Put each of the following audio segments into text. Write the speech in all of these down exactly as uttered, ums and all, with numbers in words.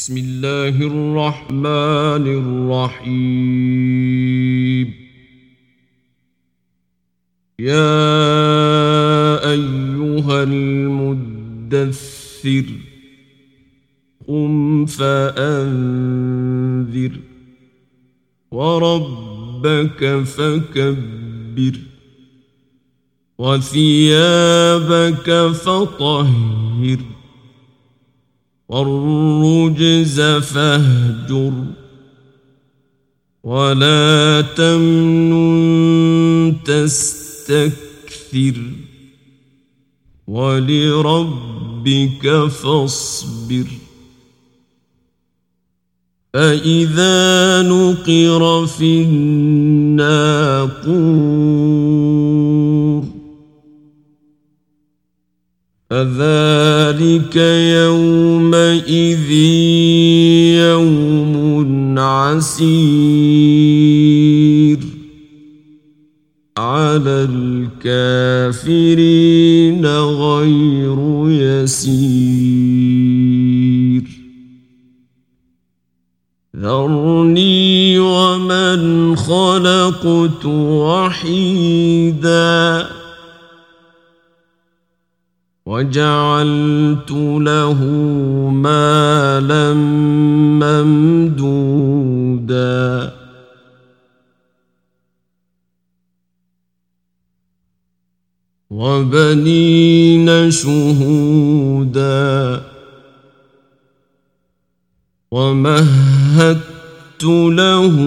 بسم الله الرحمن الرحيم. يا أيها المدثر قم فأنذر وربك فكبر وثيابك فطهر والرجز فاهجر ولا تمنن تستكثر ولربك فاصبر. فإذا نقر في الناقور فذلك يومئذ يوم عسير على الكافرين غير يسير. ذرني ومن خلقت وحيدا وجعلت له مالا ممدودا وبنين شهودا ومهدت له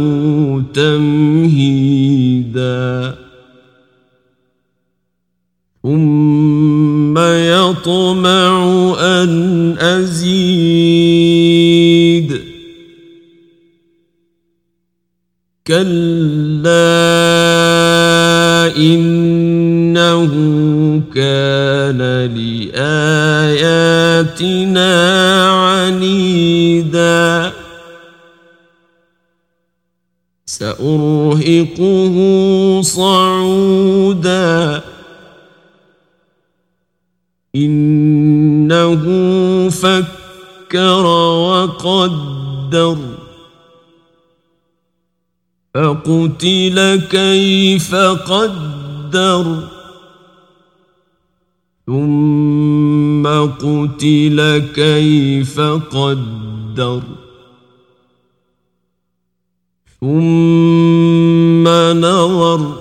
تمهيدا ثم يطمع أن أزيد كلا إنه كان لآياتنا عنيدا سأرهقه صعودا إنه فكر وقدر فقتل كيف قدر ثم قتل كيف قدر ثم نظر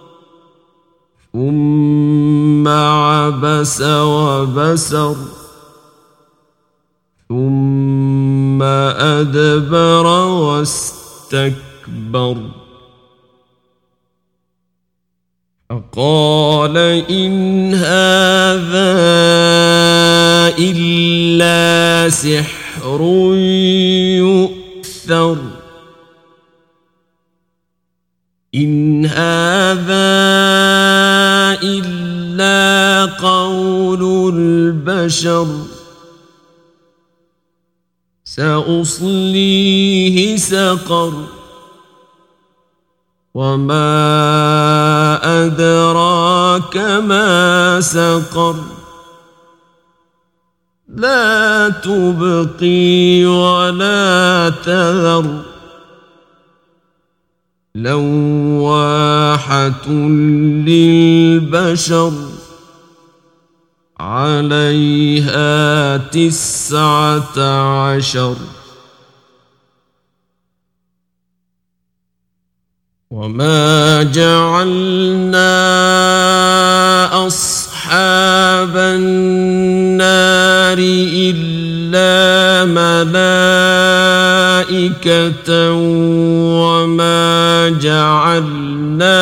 ثم عبس وبسر ثم أدبر واستكبر فقال إن هذا إلا سحر يؤثر إن هذا إلا قول البشر سأصليه سقر وما أدراك ما سقر لا تبقي ولا تذر لواحة للبشر عليها تسعة عشر وما جعلنا أصحاب النار إلا ملائكة وما جعلنا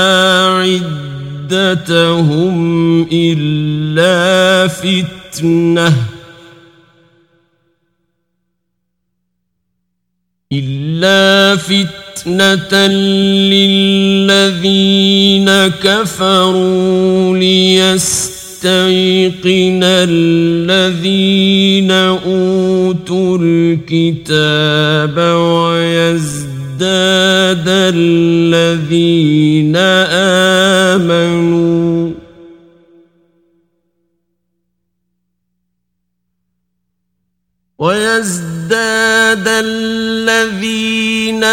عدتهم إلا فتنة إلا فتنة للذين كفروا ليستيقن الذين أوتوا الكتاب ويزداد الذين آمنوا ويزداد يزداد الذين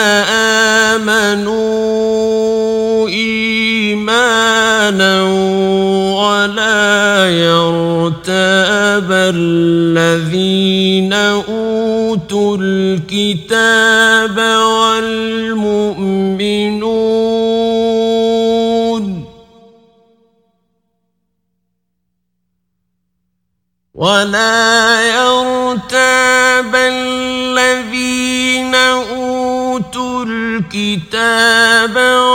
آمنوا إيمانا ولا يرتاب الذين أوتوا الكتاب والمؤمنون ولا يرتاب الذين أوتوا الكتاب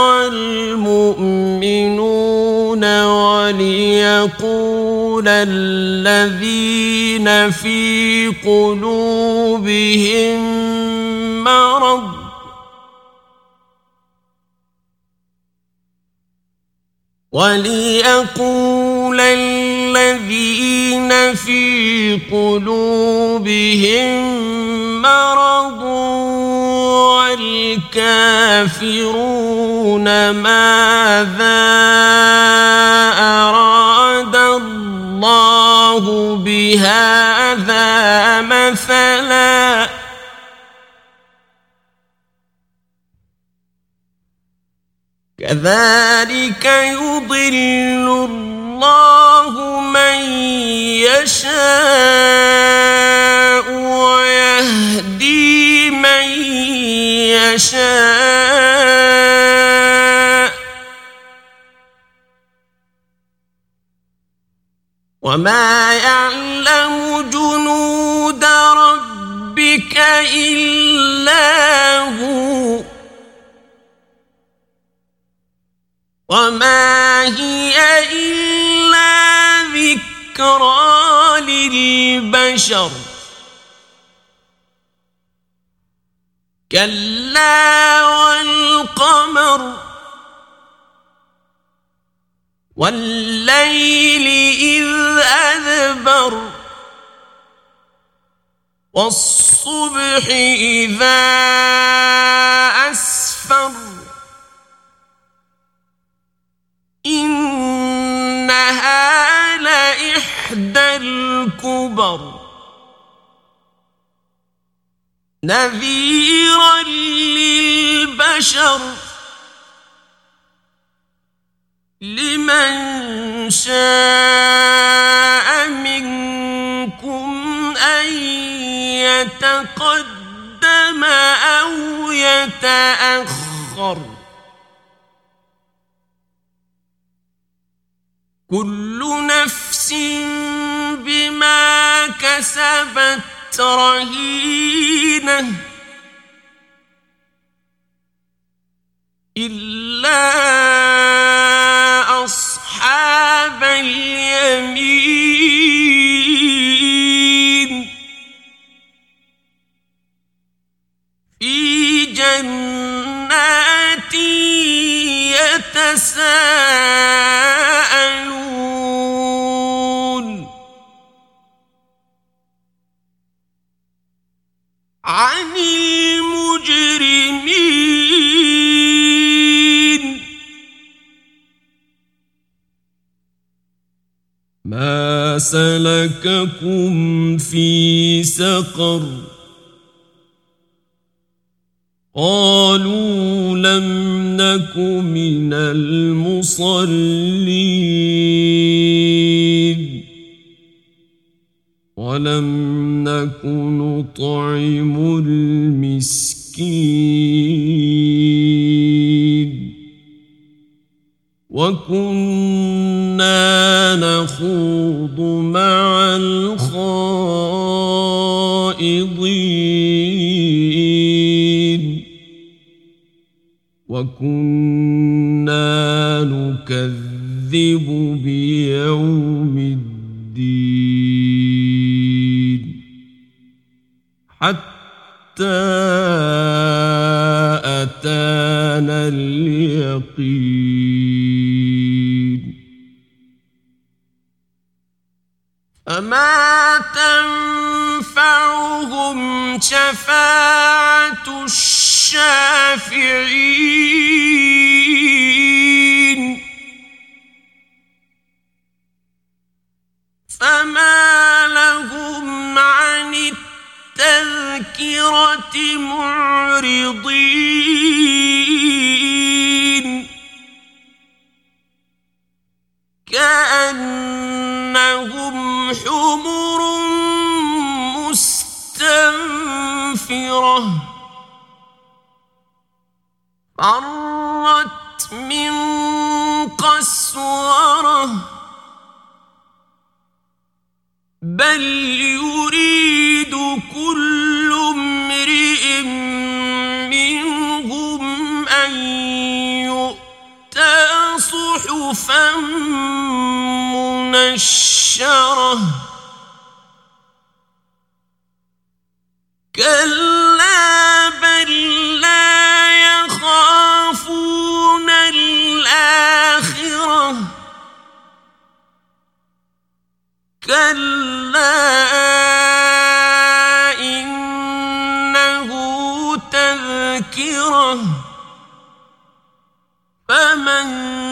والمؤمنون وليقول الذين في قلوبهم مرض وليقول الذين في قلوبهم مرض والكافرون ماذا أراد الله بهذا مثلا كذلك يضل الله من يشاء ويهدي من يشاء وما يعلم جنود ربك إلا هو وما هي إلا ذكرى للبشر كلا والقمر والليل إذ أدبر والصبح إذا أسفر إنها لإحدى الكبر نذيرا للبشر لمن شاء منكم أن يتقدم أو يتأخر كل نفس بما كسبت رهينة إلا أصحاب اليمين في جنات يتساءلون عن المجرمين ما سلككم في سقر قالوا لم نك من المصلين ولم نك نطعم المسكين وكنا نخوض مع الخائضين وكنا نكذب بيوم الدين حتى أتانا اليقين فما تنفعهم شفاعة الشافعين فما لهم عن التذكرة الآخرة معرضين كأنهم حمر مستنفرة فرت من قسورة بل يريد كل امرئ منهم أن يؤتى صحفا منشرة كلا بل لا يخافون الآخرة كلا إنه تذكرة فمن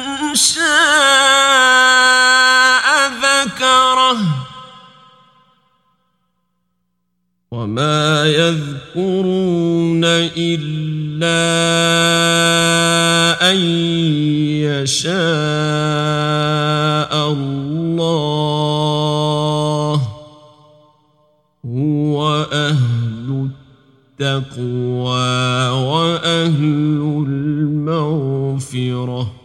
شاء ذكره وما يذكرون إلا أن يشاء الله هو أهل التقوى وأهل المغفرة